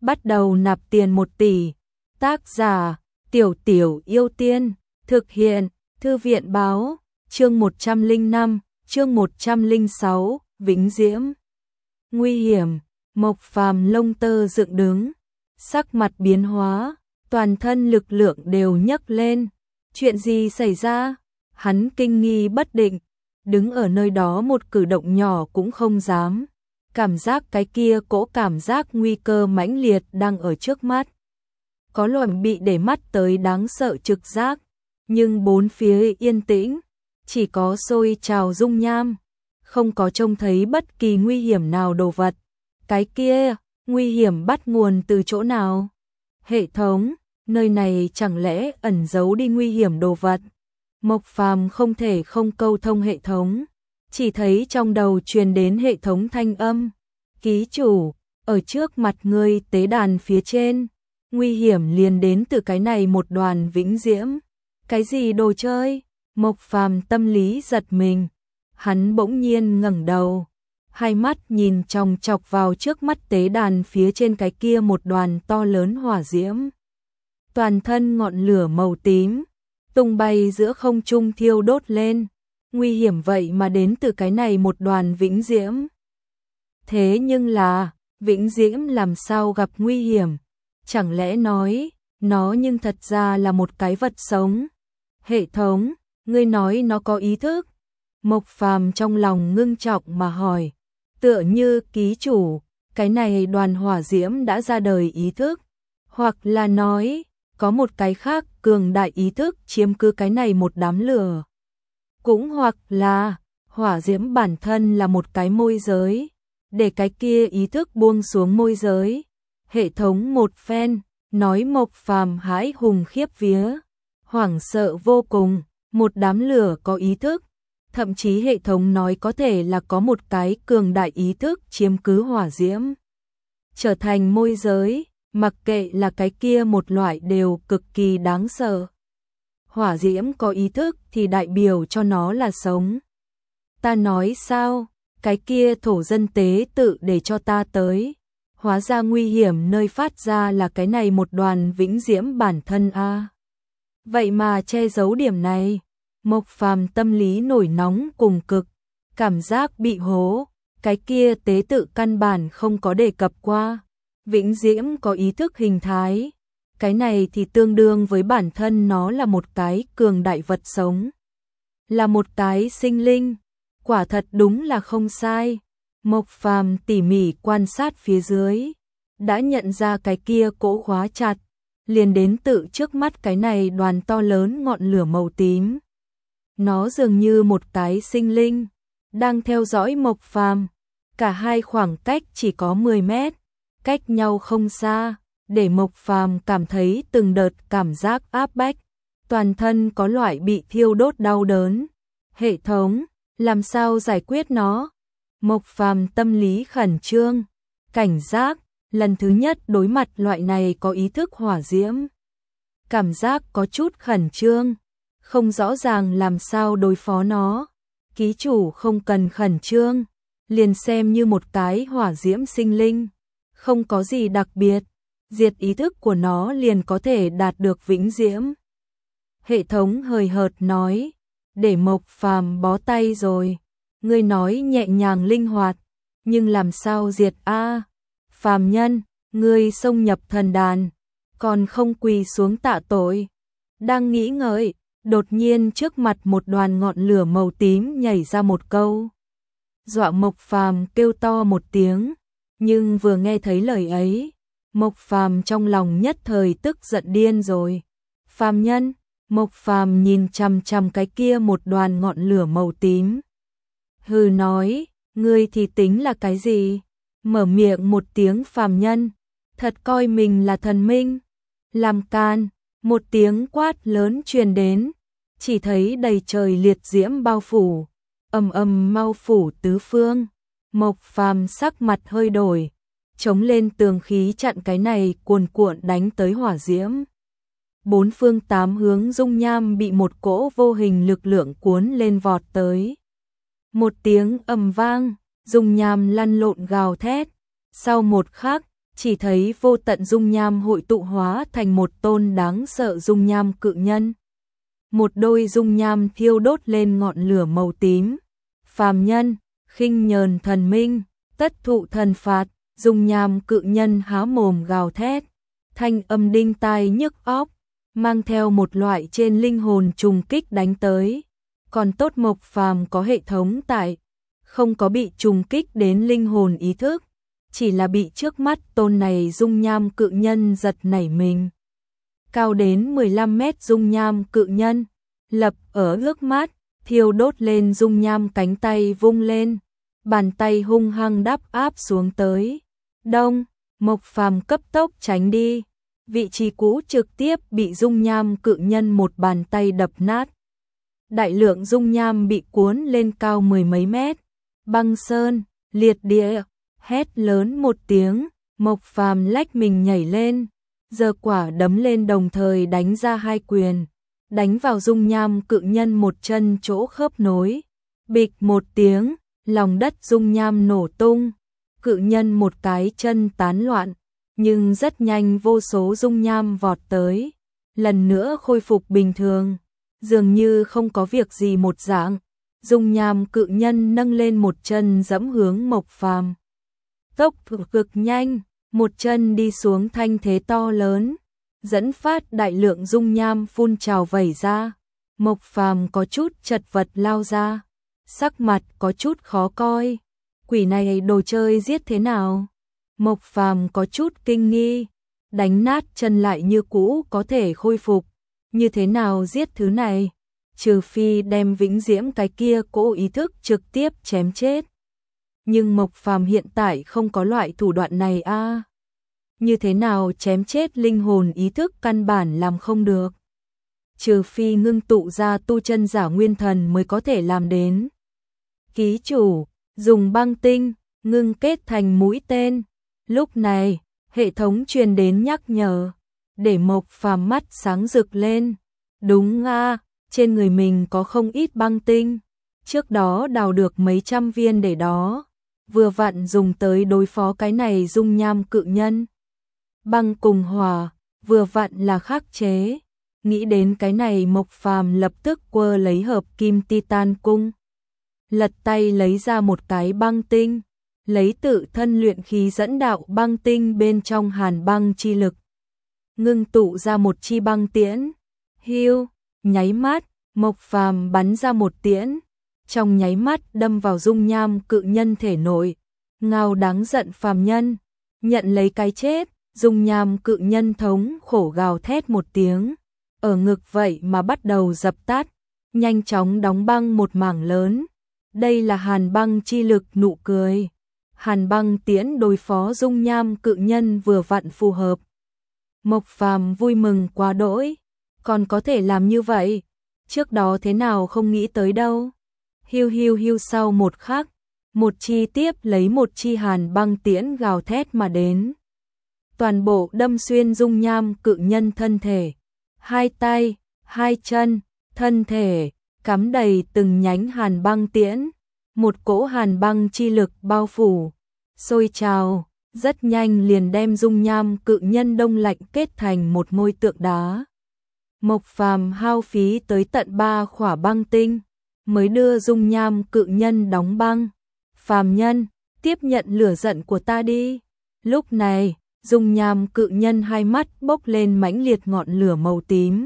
bắt đầu nạp tiền 1 tỷ. Tác giả: Tiểu Tiểu Yêu Tiên. Thực hiện: Thư viện báo. Chương 105, chương 106, Vĩnh Diễm. Nguy hiểm. Mộc Phàm lông tơ dựng đứng, sắc mặt biến hóa, toàn thân lực lượng đều nhấc lên. Chuyện gì xảy ra? Hắn kinh nghi bất định, đứng ở nơi đó một cử động nhỏ cũng không dám. Cảm giác cái kia cỗ cảm giác nguy cơ mãnh liệt đang ở trước mắt. Có loại bị để mắt tới đáng sợ trực giác, nhưng bốn phía yên tĩnh, chỉ có sôi trào dung nham, không có trông thấy bất kỳ nguy hiểm nào đồ vật. Cái kia, nguy hiểm bắt nguồn từ chỗ nào? Hệ thống, nơi này chẳng lẽ ẩn giấu đi nguy hiểm đồ vật? Mộc Phàm không thể không câu thông hệ thống, chỉ thấy trong đầu truyền đến hệ thống thanh âm. Ký chủ, ở trước mặt ngươi tế đàn phía trên, nguy hiểm liền đến từ cái này một đoàn vĩnh diễm. Cái gì đồ chơi? Mộc Phàm tâm lý giật mình, hắn bỗng nhiên ngẩng đầu, hai mắt nhìn chòng chọc vào trước mắt tế đàn phía trên cái kia một đoàn to lớn hỏa diễm. Toàn thân ngọn lửa màu tím, tung bay giữa không trung thiêu đốt lên. Nguy hiểm vậy mà đến từ cái này một đoàn vĩnh diễm. Thế nhưng là, vĩnh diễm làm sao gặp nguy hiểm? Chẳng lẽ nói, nó nhưng thật ra là một cái vật sống? Hệ thống, ngươi nói nó có ý thức? Mộc Phàm trong lòng ngưng trọng mà hỏi. Tựa như ký chủ, cái này đoàn hỏa diễm đã ra đời ý thức, hoặc là nói, có một cái khác cường đại ý thức chiếm cứ cái này một đám lửa. Cũng hoặc là, hỏa diễm bản thân là một cái môi giới, để cái kia ý thức buông xuống môi giới. Hệ thống một phen, nói Mộc Phàm hãi hùng khiếp vía, hoảng sợ vô cùng, một đám lửa có ý thức. Thậm chí hệ thống nói có thể là có một cái cường đại ý thức chiếm cứ hỏa diễm, trở thành môi giới, mặc kệ là cái kia một loại đều cực kỳ đáng sợ. Hỏa diễm có ý thức thì đại biểu cho nó là sống. Ta nói sao, cái kia thổ dân tế tự để cho ta tới. Hóa ra nguy hiểm nơi phát ra là cái này một đoàn vĩnh diễm bản thân a. Vậy mà che giấu điểm này. Mộc Phàm tâm lý nổi nóng cùng cực, cảm giác bị hố, cái kia tế tự căn bản không có đề cập qua. Vĩnh diễm có ý thức hình thái, cái này thì tương đương với bản thân nó là một cái cường đại vật sống, là một cái sinh linh, quả thật đúng là không sai. Mộc Phàm tỉ mỉ quan sát phía dưới, đã nhận ra cái kia cỗ khóa chặt, liền đến tự trước mắt cái này đoàn to lớn ngọn lửa màu tím. Nó dường như một cái sinh linh, đang theo dõi Mộc Phàm. Cả hai khoảng cách chỉ có 10 mét, cách nhau không xa, để Mộc Phàm cảm thấy từng đợt cảm giác áp bách, toàn thân có loại bị thiêu đốt đau đớn. Hệ thống, làm sao giải quyết nó? Mộc Phàm tâm lý khẩn trương, cảnh giác, lần thứ nhất đối mặt loại này có ý thức hỏa diễm. Cảm giác có chút khẩn trương, không rõ ràng làm sao đối phó nó. Ký chủ không cần khẩn trương, liền xem như một cái hỏa diễm sinh linh, không có gì đặc biệt, diệt ý thức của nó liền có thể đạt được vĩnh diễm. Hệ thống hời hợt nói, để Mộc Phàm bó tay rồi. Ngươi nói nhẹ nhàng linh hoạt, nhưng làm sao diệt a? Phàm nhân, ngươi xông nhập thần đàn, còn không quỳ xuống tạ tội. Đang nghĩ ngợi, đột nhiên trước mặt một đoàn ngọn lửa màu tím nhảy ra một câu. Dọa Mộc Phàm kêu to một tiếng, nhưng vừa nghe thấy lời ấy, Mộc Phàm trong lòng nhất thời tức giận điên rồi. Phàm nhân, Mộc Phàm nhìn chằm chằm cái kia một đoàn ngọn lửa màu tím. Hừ nói, ngươi thì tính là cái gì? Mở miệng một tiếng phàm nhân, thật coi mình là thần minh. Làm can, một tiếng quát lớn truyền đến, chỉ thấy đầy trời liệt diễm bao phủ, ầm ầm mau phủ tứ phương. Mộc Phàm sắc mặt hơi đổi, chống lên tường khí chặn cái này cuồn cuộn đánh tới hỏa diễm. Bốn phương tám hướng dung nham bị một cỗ vô hình lực lượng cuốn lên vọt tới. Một tiếng ầm vang, dung nham lăn lộn gào thét. Sau một khắc, chỉ thấy vô tận dung nham hội tụ hóa thành một tôn đáng sợ dung nham cự nhân. Một đôi dung nham thiêu đốt lên ngọn lửa màu tím. Phàm nhân, khinh nhờn thần minh, tất thụ thần phạt, dung nham cự nhân há mồm gào thét, thanh âm đinh tai nhức óc, mang theo một loại trên linh hồn trùng kích đánh tới. Còn tốt Mộc Phàm có hệ thống tại, không có bị trùng kích đến linh hồn ý thức, chỉ là bị trước mắt tôn này dung nham cự nhân giật nảy mình. Cao đến 15 mét dung nham cự nhân, lập ở ước mắt, thiêu đốt lên dung nham cánh tay vung lên, bàn tay hung hăng đắp áp xuống tới. Đông, Mộc Phàm cấp tốc tránh đi, vị trí cũ trực tiếp bị dung nham cự nhân một bàn tay đập nát. Đại lượng dung nham bị cuốn lên cao mười mấy mét. Băng sơn, liệt địa, hét lớn một tiếng, Mộc Phàm lách mình nhảy lên, giơ quả đấm lên đồng thời đánh ra hai quyền, đánh vào dung nham cự nhân một chân chỗ khớp nối. Bịch một tiếng, lòng đất dung nham nổ tung, cự nhân một cái chân tán loạn, nhưng rất nhanh vô số dung nham vọt tới, lần nữa khôi phục bình thường, dường như không có việc gì một dạng. Dung nham cự nhân nâng lên một chân giẫm hướng Mộc Phàm. Tốc độ cực nhanh, một chân đi xuống thanh thế to lớn, dẫn phát đại lượng dung nham phun trào vẩy ra. Mộc Phàm có chút chật vật lao ra, sắc mặt có chút khó coi. Quỷ này đồ chơi giết thế nào? Mộc Phàm có chút kinh nghi, đánh nát chân lại như cũ có thể khôi phục, như thế nào giết thứ này? Trừ phi đem vĩnh diễm cái kia cỗ ý thức trực tiếp chém chết. Nhưng Mộc Phàm hiện tại không có loại thủ đoạn này a. Như thế nào chém chết linh hồn ý thức căn bản làm không được. Trừ phi ngưng tụ ra tu chân giả nguyên thần mới có thể làm đến. Ký chủ, dùng băng tinh, ngưng kết thành mũi tên. Lúc này, hệ thống truyền đến nhắc nhở, để Mộc Phàm mắt sáng rực lên. Đúng a, trên người mình có không ít băng tinh, trước đó đào được mấy trăm viên để đó, vừa vặn dùng tới đối phó cái này dung nham cự nhân. Băng cùng hỏa, vừa vặn là khắc chế. Nghĩ đến cái này Mộc Phàm lập tức quơ lấy hợp kim titan cung, lật tay lấy ra một cái băng tinh, lấy tự thân luyện khí dẫn đạo băng tinh bên trong hàn băng chi lực, ngưng tụ ra một chi băng tiễn. Hiu, nháy mắt, Mộc Phàm bắn ra một tiễn, trong nháy mắt đâm vào dung nham cự nhân thể nội. Ngao đáng giận phàm nhân, nhận lấy cái chết. Dung nham cự nhân thống khổ gào thét một tiếng, ở ngực vậy mà bắt đầu dập tắt, nhanh chóng đóng băng một mảng lớn. Đây là hàn băng chi lực nụ cười. Hàn băng tiễn đối phó dung nham cự nhân vừa vặn phù hợp. Mộc Phàm vui mừng quá đỗi, còn có thể làm như vậy, trước đó thế nào không nghĩ tới đâu. Hiu hiu hiu, sau một khắc, một chi tiếp lấy một chi hàn băng tiễn gào thét mà đến. Toàn bộ đâm xuyên dung nham cự nhân thân thể, hai tay, hai chân, thân thể, cắm đầy từng nhánh hàn băng tiễn. Một cỗ hàn băng chi lực bao phủ, sôi trào, rất nhanh liền đem dung nham cự nhân đông lạnh kết thành một ngôi tượng đá. Mộc Phàm hao phí tới tận 3 khỏa băng tinh, mới đưa dung nham cự nhân đóng băng. Phàm nhân, tiếp nhận lửa giận của ta đi. Lúc này, dung nham cự nhân hai mắt bốc lên mãnh liệt ngọn lửa màu tím.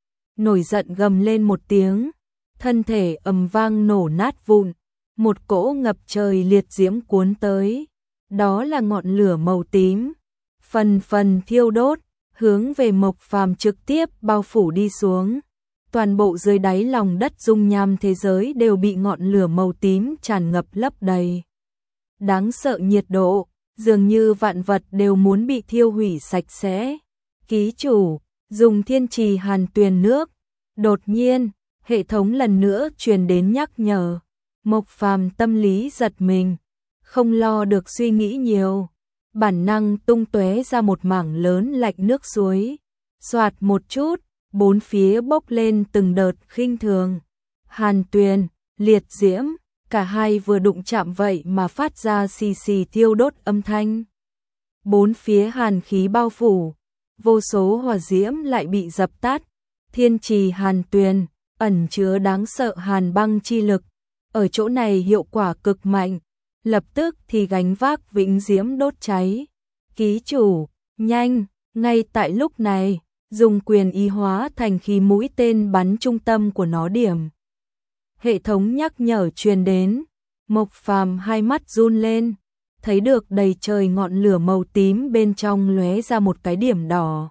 Nổi giận gầm lên một tiếng, thân thể ầm vang nổ nát vụn, một cỗ ngập trời liệt diễm cuốn tới. Đó là ngọn lửa màu tím, phần phần thiêu đốt, hướng về Mộc Phàm trực tiếp bao phủ đi xuống. Toàn bộ dưới đáy lòng đất dung nham thế giới đều bị ngọn lửa màu tím tràn ngập lấp đầy. Đáng sợ nhiệt độ, dường như vạn vật đều muốn bị thiêu hủy sạch sẽ. Ký chủ, dùng thiên trì hàn tuyền nước. Đột nhiên, hệ thống lần nữa truyền đến nhắc nhở. Mộc Phàm tâm lý giật mình, không lo được suy nghĩ nhiều, bản năng tung tóe ra một mảng lớn lạnh nước suối. Xoạt một chút, bốn phía bốc lên từng đợt khinh thường. Hàn tuyền, liệt diễm, cả hai vừa đụng chạm vậy mà phát ra xì xì thiêu đốt âm thanh. bốn phía hàn khí bao phủ, vô số hỏa diễm lại bị dập tắt, thiên trì hàn tuyền, ẩn chứa đáng sợ hàn băng chi lực, ở chỗ này hiệu quả cực mạnh, lập tức thì gánh vác vĩnh diễm đốt cháy. Ký chủ, nhanh, ngay tại lúc này, dùng quyền ý hóa thành khí mũi tên bắn trung tâm của nó điểm. Hệ thống nhắc nhở truyền đến, Mộc Phàm hai mắt run lên, thấy được đầy trời ngọn lửa màu tím bên trong lóe ra một cái điểm đỏ.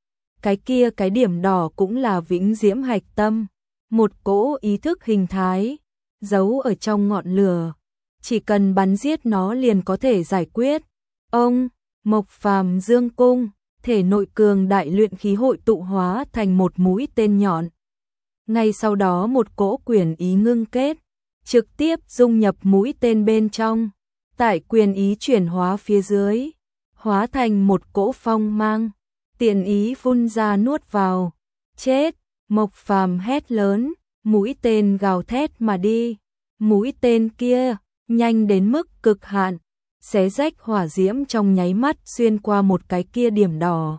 Cái điểm đỏ cũng là vĩnh diễm hạch tâm, một cỗ ý thức hình thái, giấu ở trong ngọn lửa. Chỉ cần bắn giết nó liền có thể giải quyết. Ông, Mộc Phàm dương cung, thể nội cường đại luyện khí hội tụ hóa thành một mũi tên nhọn. Ngay sau đó một cỗ quyền ý ngưng kết, trực tiếp dung nhập mũi tên bên trong. Tại quyền ý chuyển hóa phía dưới, hóa thành một cỗ phong mang, tiện ý phun ra nuốt vào. Chết, Mộc Phàm hét lớn, mũi tên gào thét mà đi. Mũi tên kia, nhanh đến mức cực hạn, xé rách hỏa diễm trong nháy mắt xuyên qua một cái kia điểm đỏ.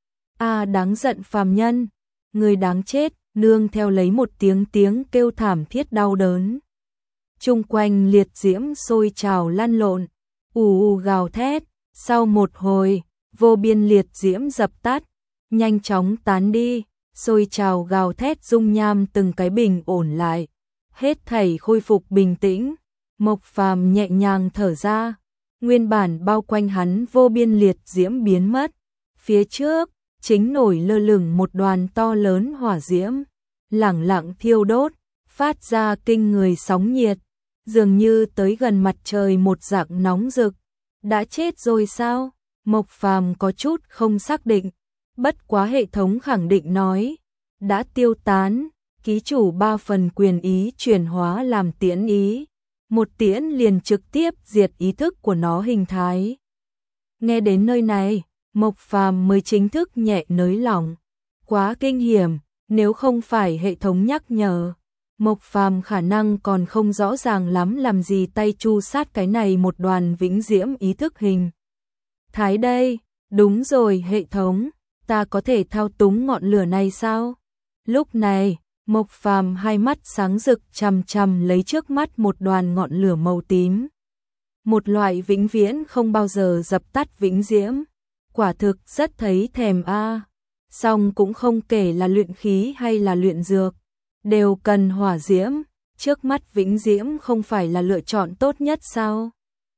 A đáng giận phàm nhân, người đáng chết, nương theo lấy một tiếng kêu thảm thiết đau đớn. Chung quanh liệt diễm sôi trào lăn lộn, ù gào thét, sau một hồi, vô biên liệt diễm dập tắt, nhanh chóng tán đi, sôi trào gào thét dung nham từng cái bình ổn lại, hết thảy khôi phục bình tĩnh. Mộc Phàm nhẹ nhàng thở ra, nguyên bản bao quanh hắn vô biên liệt diễm biến mất, phía trước chính nổi lơ lửng một đoàn to lớn hỏa diễm, lẳng lặng thiêu đốt, phát ra kinh người sóng nhiệt, dường như tới gần mặt trời một dạng nóng rực. Đã chết rồi sao? Mộc Phàm có chút không xác định, bất quá hệ thống khẳng định nói, đã tiêu tán, ký chủ 3 phần quyền ý chuyển hóa làm tiễn ý, một tiễn liền trực tiếp diệt ý thức của nó hình thái. Nghe đến nơi này, Mộc Phàm mới chính thức nhẹ nới lỏng, quá kinh hiểm, nếu không phải hệ thống nhắc nhở, Mộc Phàm khả năng còn không rõ ràng lắm làm gì tay chu sát cái này một đoàn vĩnh diễm ý thức hình thái đây. Đúng rồi hệ thống, ta có thể thao túng ngọn lửa này sao? Lúc này, Mộc Phàm hai mắt sáng rực chằm chằm lấy trước mắt một đoàn ngọn lửa màu tím. Một loại vĩnh viễn không bao giờ dập tắt vĩnh diễm, quả thực rất thấy thèm a. Song cũng không kể là luyện khí hay là luyện dược, đều cần hỏa diễm, trước mắt vĩnh diễm không phải là lựa chọn tốt nhất sao?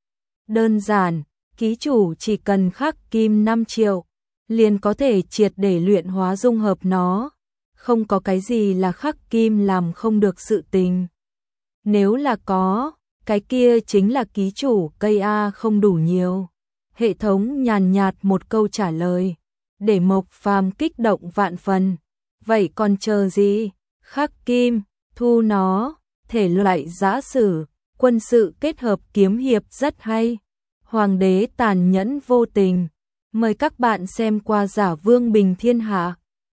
Đơn giản, ký chủ chỉ cần khắc kim 5 triệu, liền có thể triệt để luyện hóa dung hợp nó, không có cái gì là khắc kim làm không được sự tình. Nếu là có, cái kia chính là ký chủ cây A không đủ nhiều. Hệ thống nhàn nhạt một câu trả lời, để Mộc Phàm kích động vạn phần. Vậy còn chờ gì? Khắc kim, thu nó, thể loại giã sử, quân sự kết hợp kiếm hiệp rất hay. Hoàng đế tàn nhẫn vô tình. Mời các bạn xem qua Giả Vương Bình Thiên Hạ.